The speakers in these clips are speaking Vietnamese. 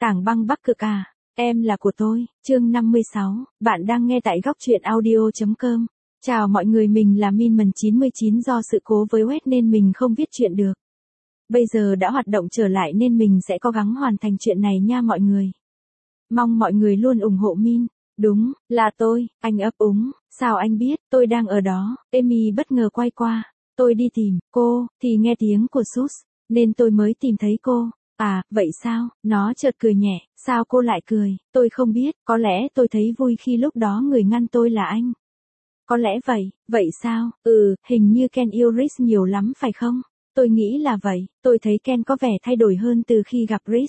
Tảng băng Bắc Cực à, em là của tôi, chương 56, bạn đang nghe tại góc truyện audio.com. Chào mọi người, mình là Minman99, do sự cố với web nên mình không viết chuyện được. Bây giờ đã hoạt động trở lại nên mình sẽ cố gắng hoàn thành chuyện này nha mọi người. Mong mọi người luôn ủng hộ Min. Đúng, là tôi, anh ấp úng, sao anh biết, tôi đang ở đó. Amy bất ngờ quay qua, tôi đi tìm cô, thì nghe tiếng của Sus, nên tôi mới tìm thấy cô. À, vậy sao, nó chợt cười nhẹ, sao cô lại cười, tôi không biết, có lẽ tôi thấy vui khi lúc đó người ngăn tôi là anh. Có lẽ vậy sao, hình như Ken yêu Rhys nhiều lắm phải không? Tôi nghĩ là vậy, tôi thấy Ken có vẻ thay đổi hơn từ khi gặp Rhys.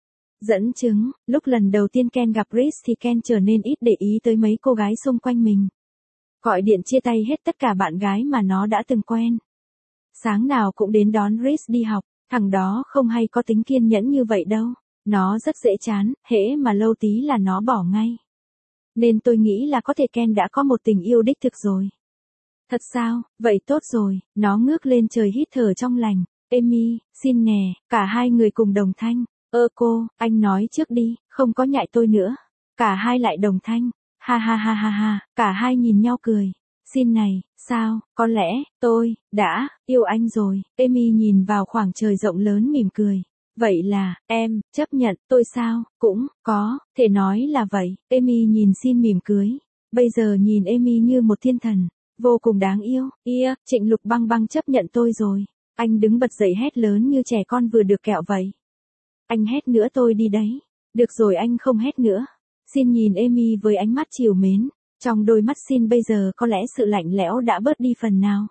Dẫn chứng, lúc lần đầu tiên Ken gặp Rhys thì Ken trở nên ít để ý tới mấy cô gái xung quanh mình. Gọi điện chia tay hết tất cả bạn gái mà nó đã từng quen. Sáng nào cũng đến đón Rhys đi học, thằng đó không hay có tính kiên nhẫn như vậy đâu. Nó rất dễ chán, hễ mà lâu tí là nó bỏ ngay. Nên tôi nghĩ là có thể Ken đã có một tình yêu đích thực rồi. Thật sao, vậy tốt rồi, nó ngước lên trời hít thở trong lành. Amy, xin nè, cả hai người cùng đồng thanh. Cô, anh nói trước đi, không có nhại tôi nữa. Cả hai lại đồng thanh. Ha ha ha ha ha, cả hai nhìn nhau cười. Xin này, sao, có lẽ, tôi, đã, yêu anh rồi. Amy nhìn vào khoảng trời rộng lớn mỉm cười. Vậy là, em, chấp nhận, tôi sao, cũng, có, thể nói là vậy. Amy nhìn xin mỉm cưới. Bây giờ nhìn Amy như một thiên thần, vô cùng đáng yêu. Trịnh Lục Băng Băng chấp nhận tôi rồi. Anh đứng bật dậy hét lớn như trẻ con vừa được kẹo vậy. Anh hét nữa tôi đi đấy. Được rồi, anh không hét nữa. Xin nhìn Amy với ánh mắt trìu mến. Trong đôi mắt Xin bây giờ có lẽ sự lạnh lẽo đã bớt đi phần nào.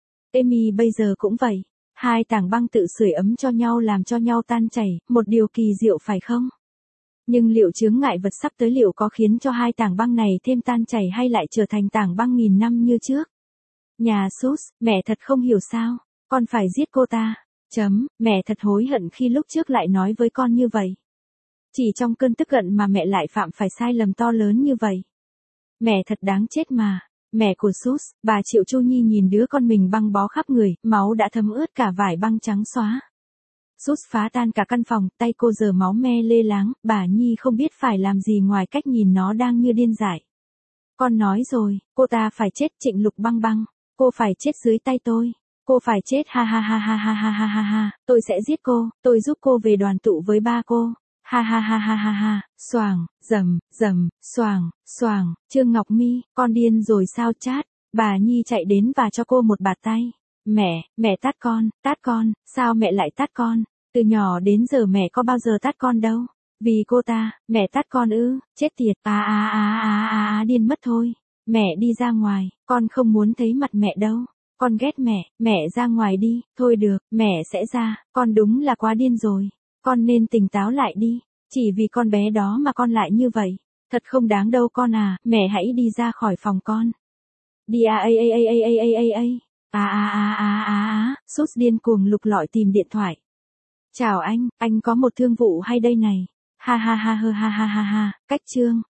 Amy bây giờ cũng vậy. Hai tảng băng tự sưởi ấm cho nhau làm cho nhau tan chảy, một điều kỳ diệu phải không? Nhưng liệu chướng ngại vật sắp tới liệu có khiến cho hai tảng băng này thêm tan chảy hay lại trở thành tảng băng nghìn năm như trước? Nhà Sus, mẹ thật không hiểu sao, con phải giết cô ta. Mẹ thật hối hận khi lúc trước lại nói với con như vậy. Chỉ trong cơn tức giận mà mẹ lại phạm phải sai lầm to lớn như vậy. Mẹ thật đáng chết mà. Mẹ của Sus, bà Triệu Chu Nhi nhìn đứa con mình băng bó khắp người, máu đã thấm ướt cả vải băng trắng xóa. Sus phá tan cả căn phòng, tay cô giờ máu me lê láng, bà Nhi không biết phải làm gì ngoài cách nhìn nó đang như điên dại. Con nói rồi, cô ta phải chết. Trịnh Lục Băng Băng, cô phải chết dưới tay tôi. Cô phải chết, ha ha ha ha ha ha ha ha ha, tôi sẽ giết cô, tôi giúp cô về đoàn tụ với ba cô. Ha ha ha ha ha ha, xoàng, rầm, xoàng, Trương Ngọc Mi, con điên rồi sao chát. Bà Nhi chạy đến và cho cô một bạt tay. Mẹ tát con, sao mẹ lại tát con? Từ nhỏ đến giờ mẹ có bao giờ tát con đâu. Vì cô ta, mẹ tát con ư, chết tiệt, điên mất thôi. Mẹ đi ra ngoài, con không muốn thấy mặt mẹ đâu. Con ghét mẹ ra ngoài đi, thôi được, mẹ sẽ ra, con đúng là quá điên rồi. Con nên tỉnh táo lại đi, chỉ vì con bé đó mà con lại như vậy. Thật không đáng đâu con à, mẹ hãy đi ra khỏi phòng con. Đi Sus điên cuồng lục lọi tìm điện thoại. Chào anh có một thương vụ hay đây này. Ha ha ha ha ha ha ha, cách chương.